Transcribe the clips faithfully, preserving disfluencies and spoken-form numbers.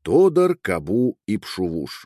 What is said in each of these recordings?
Тодар, Кабу и Пшувуш.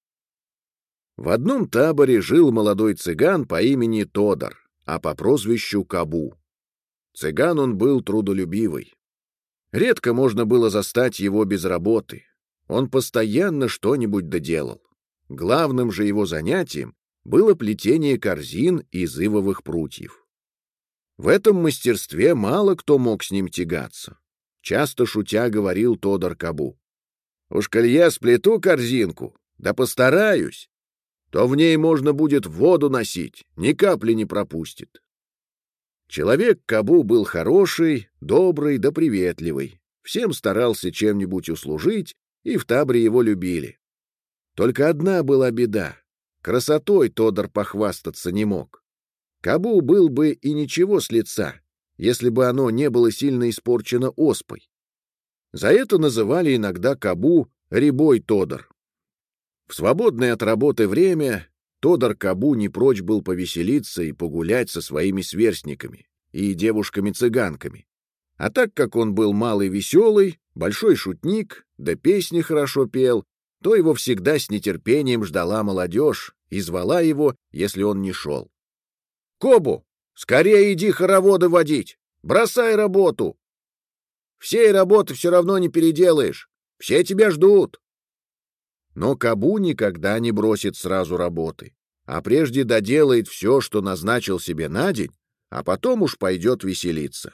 В одном таборе жил молодой цыган по имени Тодар, а по прозвищу Кабу. Цыган он был трудолюбивый. Редко можно было застать его без работы. Он постоянно что-нибудь доделал. Главным же его занятием было плетение корзин из ивовых прутьев. В этом мастерстве мало кто мог с ним тягаться. Часто шутя говорил Тодар Кабу: «Уж коль я сплету корзинку, да постараюсь, то в ней можно будет воду носить, ни капли не пропустит». Человек Кабу был хороший, добрый да приветливый, всем старался чем-нибудь услужить, и в таборе его любили. Только одна была беда — красотой Тодар похвастаться не мог. Кабу был бы и ничего с лица, если бы оно не было сильно испорчено оспой. За это называли иногда Кабу рябой Тодар. В свободное от работы время Тодар Кабу не прочь был повеселиться и погулять со своими сверстниками и девушками-цыганками. А так как он был малый веселый, большой шутник, да песни хорошо пел, то его всегда с нетерпением ждала молодежь и звала его, если он не шел. «Кобу, скорее иди хороводы водить! Бросай работу! Всей работы все равно не переделаешь, все тебя ждут!» Но Кабу никогда не бросит сразу работы, а прежде доделает все, что назначил себе на день, а потом уж пойдет веселиться.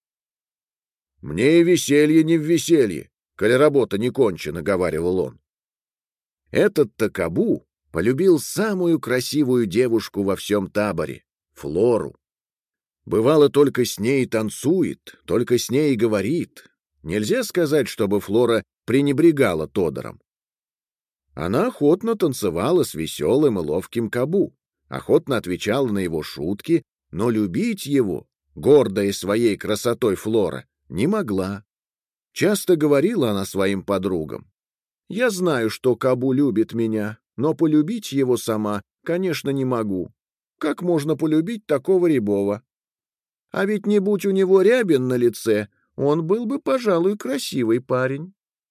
«Мне и веселье не в веселье, коли работа не кончена», — говаривал он. Этот-то Кабу полюбил самую красивую девушку во всем таборе — Флору. Бывало, только с ней танцует, только с ней говорит. Нельзя сказать, чтобы Флора пренебрегала Тодором. Она охотно танцевала с веселым и ловким Кабу, охотно отвечала на его шутки, но любить его, гордая своей красотой Флора, не могла. Часто говорила она своим подругам: «Я знаю, что Кабу любит меня, но полюбить его сама, конечно, не могу. Как можно полюбить такого рябого? А ведь не будь у него рябин на лице, он был бы, пожалуй, красивый парень».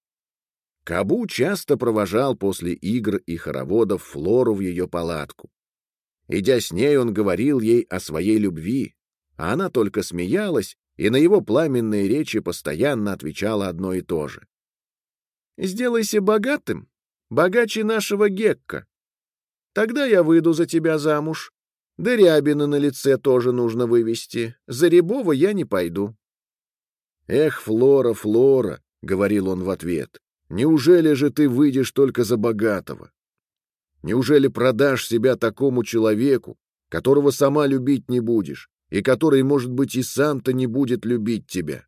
Кабу часто провожал после игр и хороводов Флору в ее палатку. Идя с ней, он говорил ей о своей любви, а она только смеялась и на его пламенные речи постоянно отвечала одно и то же: «Сделайся богатым, богаче нашего Гекка. Тогда я выйду за тебя замуж. Да рябины на лице тоже нужно вывести. За рябого я не пойду». «Эх, Флора, Флора», — говорил он в ответ, — «неужели же ты выйдешь только за богатого? Неужели продашь себя такому человеку, которого сама любить не будешь, и который, может быть, и сам-то не будет любить тебя?»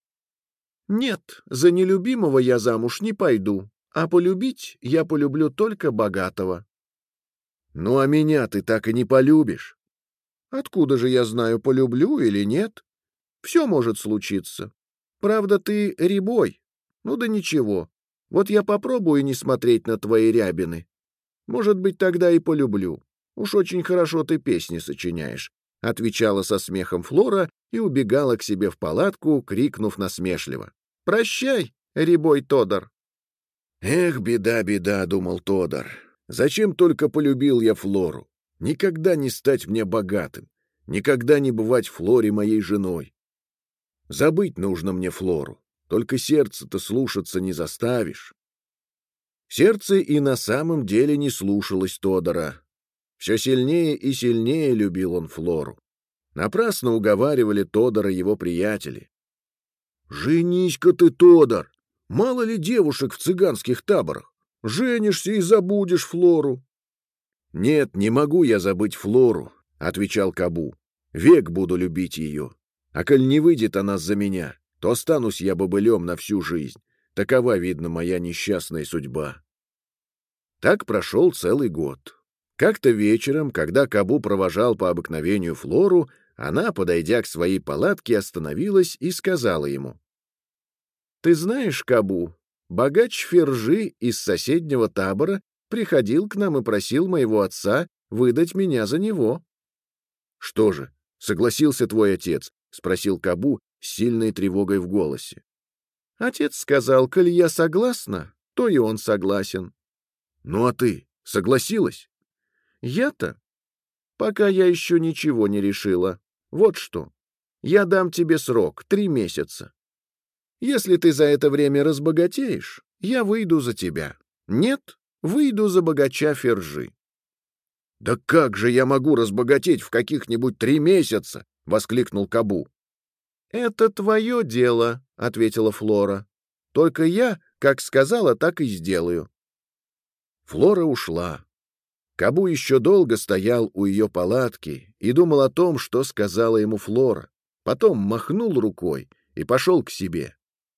«Нет, за нелюбимого я замуж не пойду, а полюбить я полюблю только богатого». «Ну, а меня ты так и не полюбишь». «Откуда же я знаю, полюблю или нет? Все может случиться. Правда, ты рябой. Ну да ничего. Вот я попробую не смотреть на твои рябины. Может быть, тогда и полюблю. Уж очень хорошо ты песни сочиняешь», — отвечала со смехом Флора и убегала к себе в палатку, крикнув насмешливо: «Прощай, рябой Тодар». «Эх, беда, беда», — думал Тодар. «Зачем только полюбил я Флору? Никогда не стать мне богатым, никогда не бывать Флоре моей женой. Забыть нужно мне Флору, только сердце-то слушаться не заставишь». Сердце и на самом деле не слушалось Тодора. Все сильнее и сильнее любил он Флору. Напрасно уговаривали Тодора его приятели. «Женись-ка ты, Тодар! Мало ли девушек в цыганских таборах? Женишься и забудешь Флору». «Нет, не могу я забыть Флору», — отвечал Кабу. «Век буду любить ее. А коль не выйдет она за меня, то останусь я бобылем на всю жизнь. Такова, видно, моя несчастная судьба». Так прошел целый год. Как-то вечером, когда Кабу провожал по обыкновению Флору, она, подойдя к своей палатке, остановилась и сказала ему: «Ты знаешь, Кабу, богач Фержи из соседнего табора приходил к нам и просил моего отца выдать меня за него». «Что же, согласился твой отец?» — спросил Кабу с сильной тревогой в голосе. «Отец сказал, коль я согласна, что и он согласен. Ну а ты согласилась? Я-то? Пока я еще ничего не решила. Вот что. Я дам тебе срок — три месяца. Если ты за это время разбогатеешь, я выйду за тебя. Нет, выйду за богача Фержи. — Да как же я могу разбогатеть в каких-нибудь три месяца? — воскликнул Кабу. — Это твое дело, — ответила Флора. — Только я, как сказала, так и сделаю. Флора ушла. Кабу еще долго стоял у ее палатки и думал о том, что сказала ему Флора. Потом махнул рукой и пошел к себе.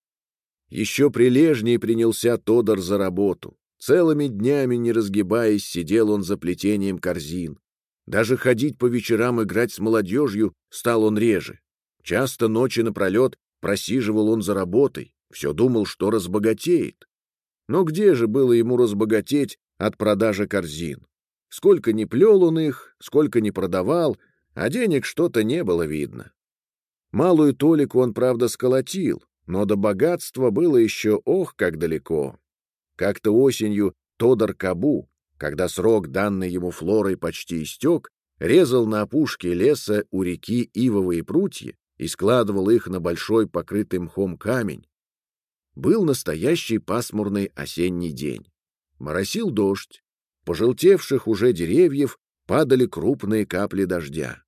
Еще прилежнее принялся Тодор за работу. Целыми днями, не разгибаясь, сидел он за плетением корзин. Даже ходить по вечерам играть с молодежью стал он реже. Часто ночи напролет просиживал он за работой, все думал, что разбогатеет. Но где же было ему разбогатеть от продажи корзин? Сколько ни плел он их, сколько ни продавал, а денег что-то не было видно. Малую толику он, правда, сколотил, но до богатства было еще ох, как далеко. Как-то осенью Тодор Кабу, когда срок, данный ему Флорой, почти истек, резал на опушке леса у реки ивовые прутья и складывал их на большой покрытый мхом камень. Был настоящий пасмурный осенний день. Моросил дождь, пожелтевших уже деревьев падали крупные капли дождя.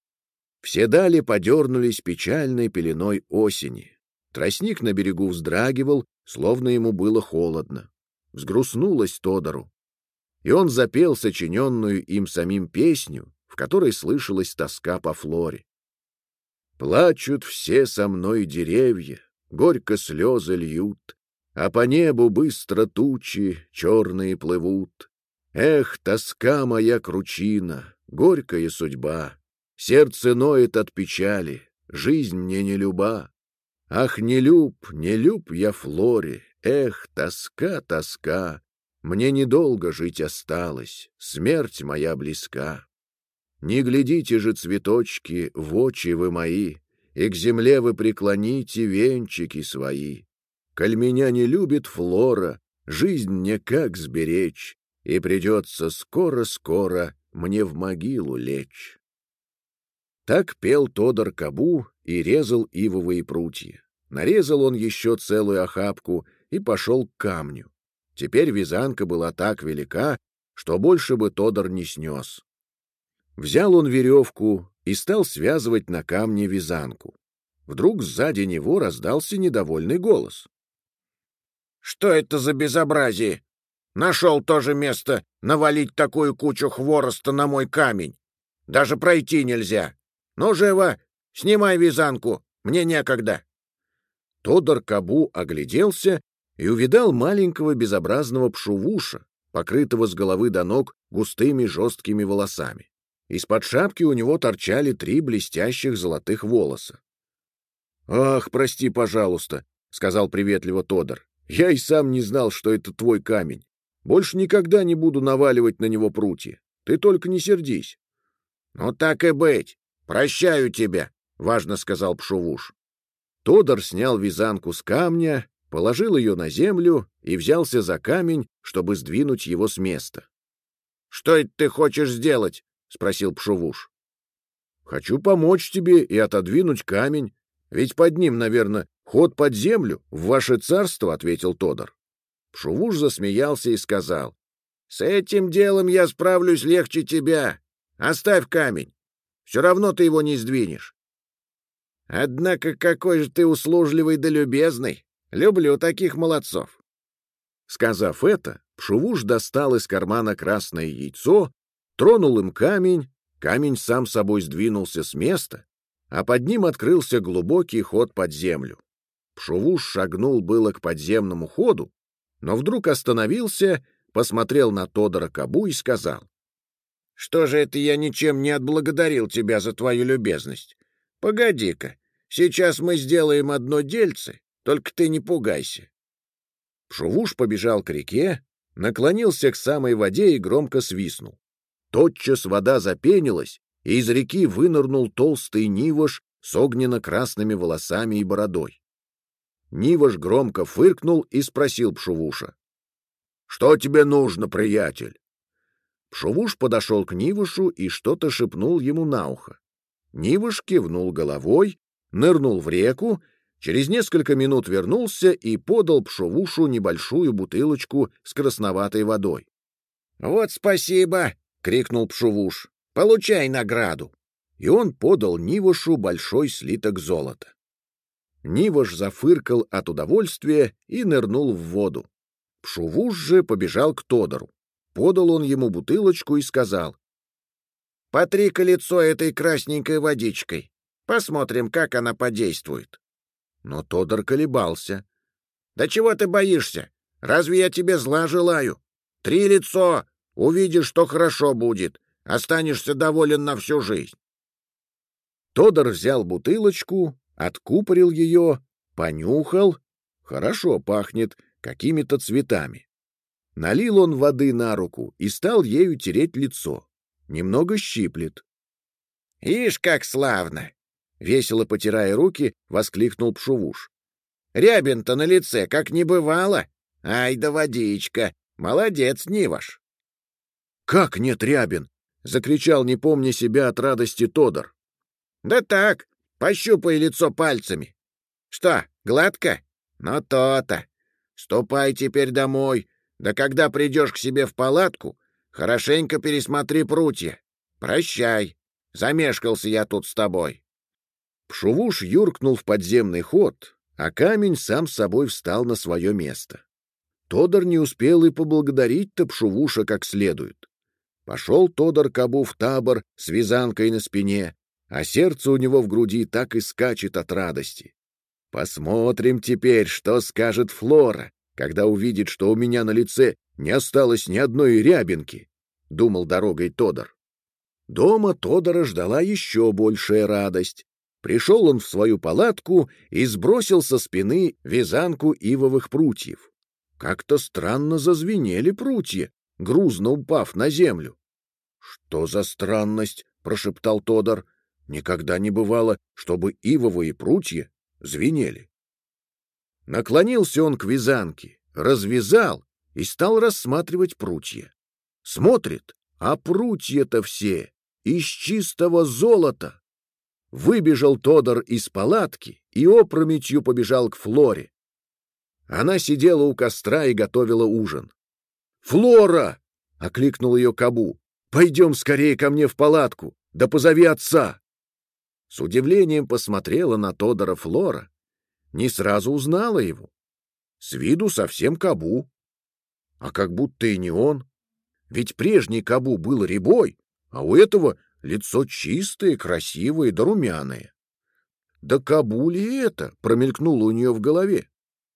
Все дали подернулись печальной пеленой осени. Тростник на берегу вздрагивал, словно ему было холодно. Взгрустнулось Тодору, и он запел сочиненную им самим песню, в которой слышалась тоска по Флоре. «Плачут все со мной деревья, горько слезы льют, а по небу быстро тучи черные плывут. Эх, тоска моя кручина, горькая судьба, сердце ноет от печали, жизнь мне не люба. Ах, не люб, не люб я Флоре, эх, тоска, тоска, мне недолго жить осталось, смерть моя близка. Не глядите же, цветочки, в очи вы мои, и к земле вы преклоните венчики свои. Коль меня не любит Флора, жизнь мне как сберечь, и придется скоро-скоро мне в могилу лечь». Так пел Тодор Кабу и резал ивовые прутья. Нарезал он еще целую охапку и пошел к камню. Теперь вязанка была так велика, что больше бы Тодор не снес. Взял он веревку и стал связывать на камне вязанку. Вдруг сзади него раздался недовольный голос. «Что это за безобразие? Нашел тоже место навалить такую кучу хвороста на мой камень. Даже пройти нельзя. Ну, живо, снимай вязанку, мне некогда». Тодор Кабу огляделся и увидал маленького безобразного пшувуша, покрытого с головы до ног густыми жесткими волосами. Из-под шапки у него торчали три блестящих золотых волоса. «Ах, прости, пожалуйста», — сказал приветливо Тодор. «Я и сам не знал, что это твой камень. Больше никогда не буду наваливать на него прутья. Ты только не сердись». «Ну так и быть. Прощаю тебя», — важно сказал пшувуш. Тодор снял вязанку с камня, положил ее на землю и взялся за камень, чтобы сдвинуть его с места. «Что это ты хочешь сделать?» — спросил пшувуш. «Хочу помочь тебе и отодвинуть камень, ведь под ним, наверное, ход под землю в ваше царство», — ответил Тодор. Пшувуш засмеялся и сказал: «С этим делом я справлюсь легче тебя. Оставь камень. Все равно ты его не сдвинешь». «Однако какой же ты услужливый да любезный. Люблю таких молодцов». Сказав это, пшувуш достал из кармана красное яйцо, тронул им камень, камень сам собой сдвинулся с места, а под ним открылся глубокий ход под землю. Пшувуш шагнул было к подземному ходу, но вдруг остановился, посмотрел на Тодора Кабу и сказал: «Что же это я ничем не отблагодарил тебя за твою любезность? Погоди-ка, сейчас мы сделаем одно дельце, только ты не пугайся». Пшувуш побежал к реке, наклонился к самой воде и громко свистнул. Тотчас вода запенилась, и из реки вынырнул толстый Нивош с огненно-красными волосами и бородой. Нивош громко фыркнул и спросил пшувуша: Что тебе нужно, приятель? Пшувуш подошел к Нивышу и что-то шепнул ему на ухо. Нивыш кивнул головой, нырнул в реку, через несколько минут вернулся и подал Пшувушу небольшую бутылочку с красноватой водой. — Вот спасибо! — крикнул Пшувуш. — Получай награду! И он подал Нивышу большой слиток золота. Нивыш зафыркал от удовольствия и нырнул в воду. Пшувуш же побежал к Тодору. Подал он ему бутылочку и сказал: — Потри-ка лицо этой красненькой водичкой. Посмотрим, как она подействует. Но Тодор колебался. — Да чего ты боишься? Разве я тебе зла желаю? Три лицо, увидишь, что хорошо будет. Останешься доволен на всю жизнь. Тодор взял бутылочку, откупорил ее, понюхал. Хорошо пахнет, какими-то цветами. Налил он воды на руку и стал ею тереть лицо. Немного щиплет. — Ишь, как славно! — весело потирая руки, воскликнул Пшувуш. — Рябин-то на лице как не бывало. Ай да водичка! Молодец, Ниваш! — Как нет рябин? — закричал, не помня себя от радости, Тодор. — Да так, пощупай лицо пальцами. — Что, гладко? Ну то-то. Ступай теперь домой. Да когда придешь к себе в палатку, хорошенько пересмотри прутья. Прощай. Замешкался я тут с тобой. Пшувуш юркнул в подземный ход, а камень сам с собой встал на свое место. Тодор не успел и поблагодарить-то Пшувуша как следует. Пошел Тодор Кабу в табор с вязанкой на спине, а сердце у него в груди так и скачет от радости. Посмотрим теперь, что скажет Флора, когда увидит, что у меня на лице не осталось ни одной рябинки, — думал дорогой Тодор. Дома Тодора ждала еще большая радость. Пришел он в свою палатку и сбросил со спины вязанку ивовых прутьев. Как-то странно зазвенели прутья, грузно упав на землю. — Что за странность? — прошептал Тодор. — Никогда не бывало, чтобы ивовые прутья звенели. Наклонился он к вязанке, развязал и стал рассматривать прутья. Смотрит, а прутья-то все из чистого золота. Выбежал Тодор из палатки и опрометью побежал к Флоре. Она сидела у костра и готовила ужин. «Флора!» — окликнул ее Кабу. «Пойдем скорее ко мне в палатку, да позови отца!» С удивлением посмотрела на Тодора Флора. Не сразу узнала его. С виду совсем Кабу. А как будто и не он. Ведь прежний Кабу был рябой, а у этого лицо чистое, красивое да румяное. Да Кабу ли это? Промелькнуло у нее в голове.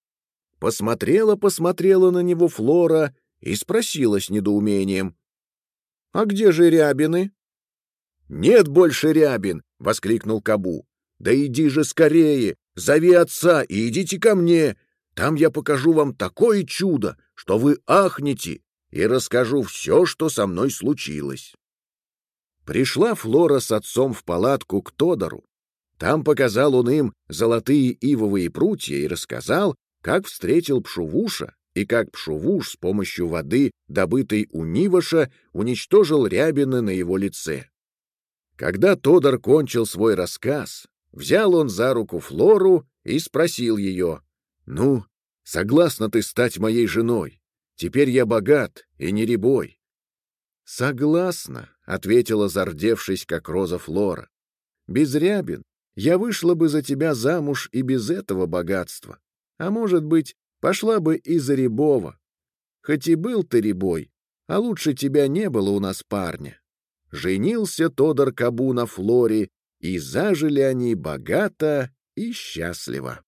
Посмотрела-посмотрела на него Флора и спросила с недоумением: — А где же рябины? — Нет больше рябин! — воскликнул Кабу. — Да иди же скорее, зови отца и идите ко мне. Там я покажу вам такое чудо, что вы ахнете, и расскажу все, что со мной случилось. Пришла Флора с отцом в палатку к Тодору. Там показал он им золотые ивовые прутья и рассказал, как встретил Пшувуша и как Пшувуш с помощью воды, добытой у Ниваша, уничтожил рябины на его лице. Когда Тодор кончил свой рассказ, взял он за руку Флору и спросил ее: «Ну, согласна ты стать моей женой? Теперь я богат и не рябой». «Согласна», — ответила, зардевшись, как роза, Флора. «Без рябин я вышла бы за тебя замуж и без этого богатства. А может быть, пошла бы и за рябого. Хоть и был ты рябой, а лучше тебя не было у нас парня». Женился Тодор Кабу на Флоре, и зажили они богато и счастливо.